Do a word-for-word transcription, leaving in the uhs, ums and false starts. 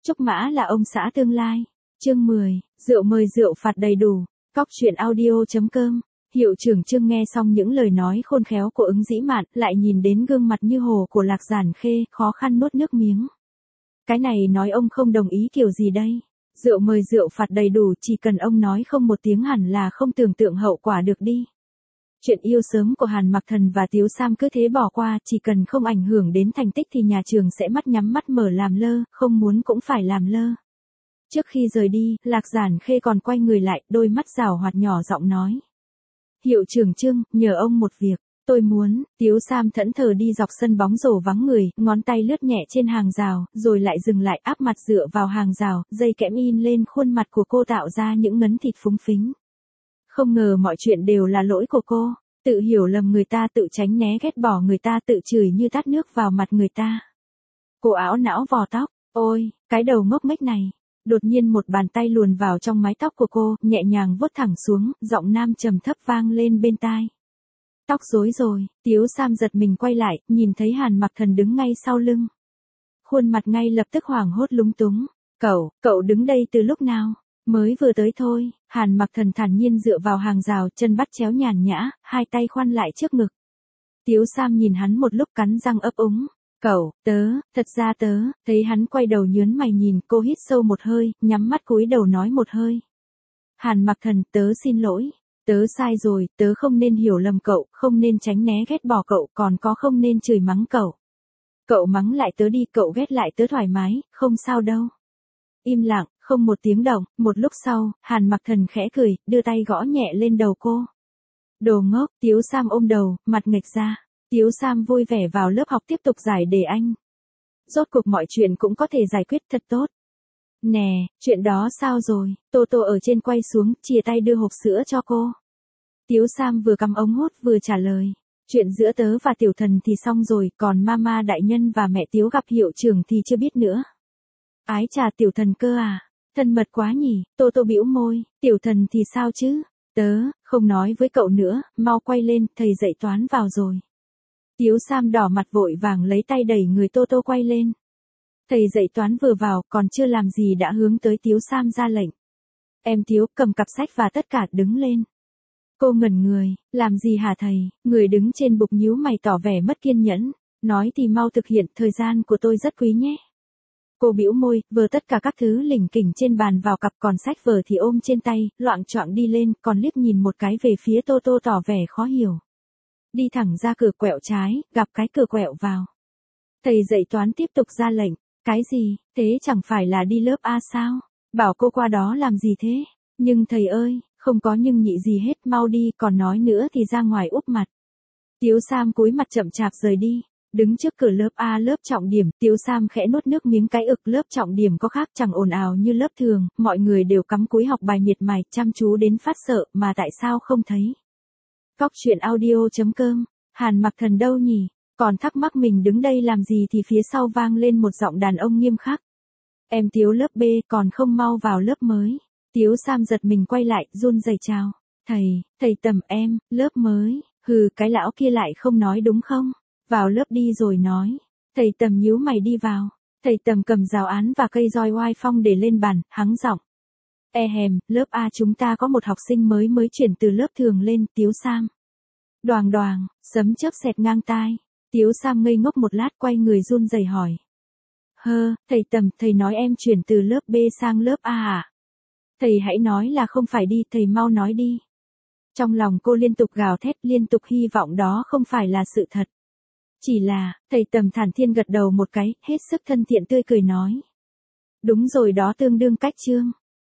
Trúc Mã là ông xã tương lai. Chương mười, rượu mời rượu phạt đầy đủ. Cóc truyện audio chấm com. Hiệu trưởng Trương nghe xong những lời nói khôn khéo của Ứng Dĩ Mạn, lại nhìn đến gương mặt như hồ của Lạc Giản Khê, khó khăn nuốt nước miếng. Cái này nói ông không đồng ý kiểu gì đây? Rượu mời rượu phạt đầy đủ, chỉ cần ông nói không một tiếng hẳn là không tưởng tượng hậu quả được đi. Chuyện yêu sớm của Hàn Mặc Thần và Tiếu Sam cứ thế bỏ qua, chỉ cần không ảnh hưởng đến thành tích thì nhà trường sẽ mắt nhắm mắt mở làm lơ, không muốn cũng phải làm lơ. Trước khi rời đi, Lạc Giản Khê còn quay người lại, đôi mắt rảo hoạt nhỏ giọng nói. Hiệu trưởng Trương, nhờ ông một việc, tôi muốn. Tiếu Sam thẫn thờ đi dọc sân bóng rổ vắng người, ngón tay lướt nhẹ trên hàng rào, rồi lại dừng lại áp mặt dựa vào hàng rào, dây kẽm in lên khuôn mặt của cô tạo ra những ngấn thịt phúng phính. Không ngờ mọi chuyện đều là lỗi của cô, tự hiểu lầm người ta, tự tránh né ghét bỏ người ta, tự chửi như tát nước vào mặt người ta. Cô ảo não vò tóc, ôi, cái đầu ngốc nghếch này. Đột nhiên một bàn tay luồn vào trong mái tóc của cô, nhẹ nhàng vuốt thẳng xuống, giọng nam trầm thấp vang lên bên tai. Tóc rối rồi. Tiếu Sam giật mình quay lại, nhìn thấy Hàn Mặc Thần đứng ngay sau lưng. Khuôn mặt ngay lập tức hoảng hốt lúng túng. Cậu, cậu đứng đây từ lúc nào? Mới vừa tới thôi. Hàn Mặc Thần thản nhiên dựa vào hàng rào, chân bắt chéo nhàn nhã, hai tay khoanh lại trước ngực. Tiếu Sam nhìn hắn một lúc cắn răng ấp úng. Cậu, tớ, thật ra tớ, thấy hắn quay đầu nhớn mày nhìn, cô hít sâu một hơi, nhắm mắt cúi đầu nói một hơi. Hàn Mặc Thần, tớ xin lỗi, tớ sai rồi, tớ không nên hiểu lầm cậu, không nên tránh né ghét bỏ cậu, còn có không nên chửi mắng cậu. Cậu mắng lại tớ đi, cậu ghét lại tớ thoải mái, không sao đâu. Im lặng, không một tiếng động, một lúc sau, Hàn Mặc Thần khẽ cười, đưa tay gõ nhẹ lên đầu cô. Đồ ngốc. Tiếu Sam ôm đầu, mặt nghệch ra. Tiếu Sam vui vẻ vào lớp học tiếp tục giải đề Anh. Rốt cuộc mọi chuyện cũng có thể giải quyết thật tốt. Nè, chuyện đó sao rồi? Tô Tô ở trên quay xuống, chìa tay đưa hộp sữa cho cô. Tiếu Sam vừa cắm ống hút vừa trả lời. Chuyện giữa tớ và Tiểu Thần thì xong rồi, còn mama đại nhân và mẹ Tiếu gặp hiệu trưởng thì chưa biết nữa. Ái chà, Tiểu Thần cơ à? Thân mật quá nhỉ? Tô Tô bĩu môi. Tiểu Thần thì sao chứ? Tớ, không nói với cậu nữa, mau quay lên, thầy dạy toán vào rồi. Tiếu Sam đỏ mặt vội vàng lấy tay đẩy người Tô Tô quay lên. Thầy dạy toán vừa vào, còn chưa làm gì đã hướng tới Tiếu Sam ra lệnh. Em Tiếu, cầm cặp sách và tất cả đứng lên. Cô ngẩn người, làm gì hả thầy? Người đứng trên bục nhíu mày tỏ vẻ mất kiên nhẫn. Nói thì mau thực hiện, thời gian của tôi rất quý nhé. Cô bĩu môi, vờ tất cả các thứ lỉnh kỉnh trên bàn vào cặp, còn sách vở thì ôm trên tay, loạng choạng đi lên, còn liếc nhìn một cái về phía Tô Tô tỏ vẻ khó hiểu. Đi thẳng ra cửa quẹo trái, gặp cái cửa quẹo vào. Thầy dạy toán tiếp tục ra lệnh. Cái gì, thế chẳng phải là đi lớp A sao? Bảo cô qua đó làm gì thế? Nhưng thầy ơi, không có nhưng nhị gì hết, mau đi, còn nói nữa thì ra ngoài úp mặt. Tiếu Sam cúi mặt chậm chạp rời đi. Đứng trước cửa lớp A, lớp trọng điểm, Tiếu Sam khẽ nuốt nước miếng cái ực. Lớp trọng điểm có khác chẳng ồn ào như lớp thường, mọi người đều cắm cúi học bài miệt mài, chăm chú đến phát sợ, mà tại sao không thấy? Cóc truyện audio chấm com. Hàn Mặc Thần đâu nhỉ? Còn thắc mắc mình đứng đây làm gì thì phía sau vang lên một giọng đàn ông nghiêm khắc. Em Tiếu lớp B, còn không mau vào lớp mới. Tiếu Sam giật mình quay lại, run rẩy chào. Thầy, thầy Tầm em, lớp mới. Hừ, cái lão kia lại không nói đúng không? Vào lớp đi rồi nói. Thầy Tầm nhíu mày đi vào. Thầy Tầm cầm giáo án và cây roi oai phong để lên bàn, hắng giọng. E hèm, lớp A chúng ta có một học sinh mới mới chuyển từ lớp thường lên, Tiếu Sam. Đoàng đoàng, sấm chớp xẹt ngang tai. Tiếu Sam ngây ngốc một lát, quay người run rẩy hỏi. Hơ, thầy Tầm, thầy nói em chuyển từ lớp B sang lớp A à? Thầy hãy nói là không phải đi, thầy mau nói đi. Trong lòng cô liên tục gào thét, liên tục hy vọng đó không phải là sự thật. Chỉ là, thầy Tầm thản thiên gật đầu một cái, hết sức thân thiện tươi cười nói. Đúng rồi đó, tương đương cách chương.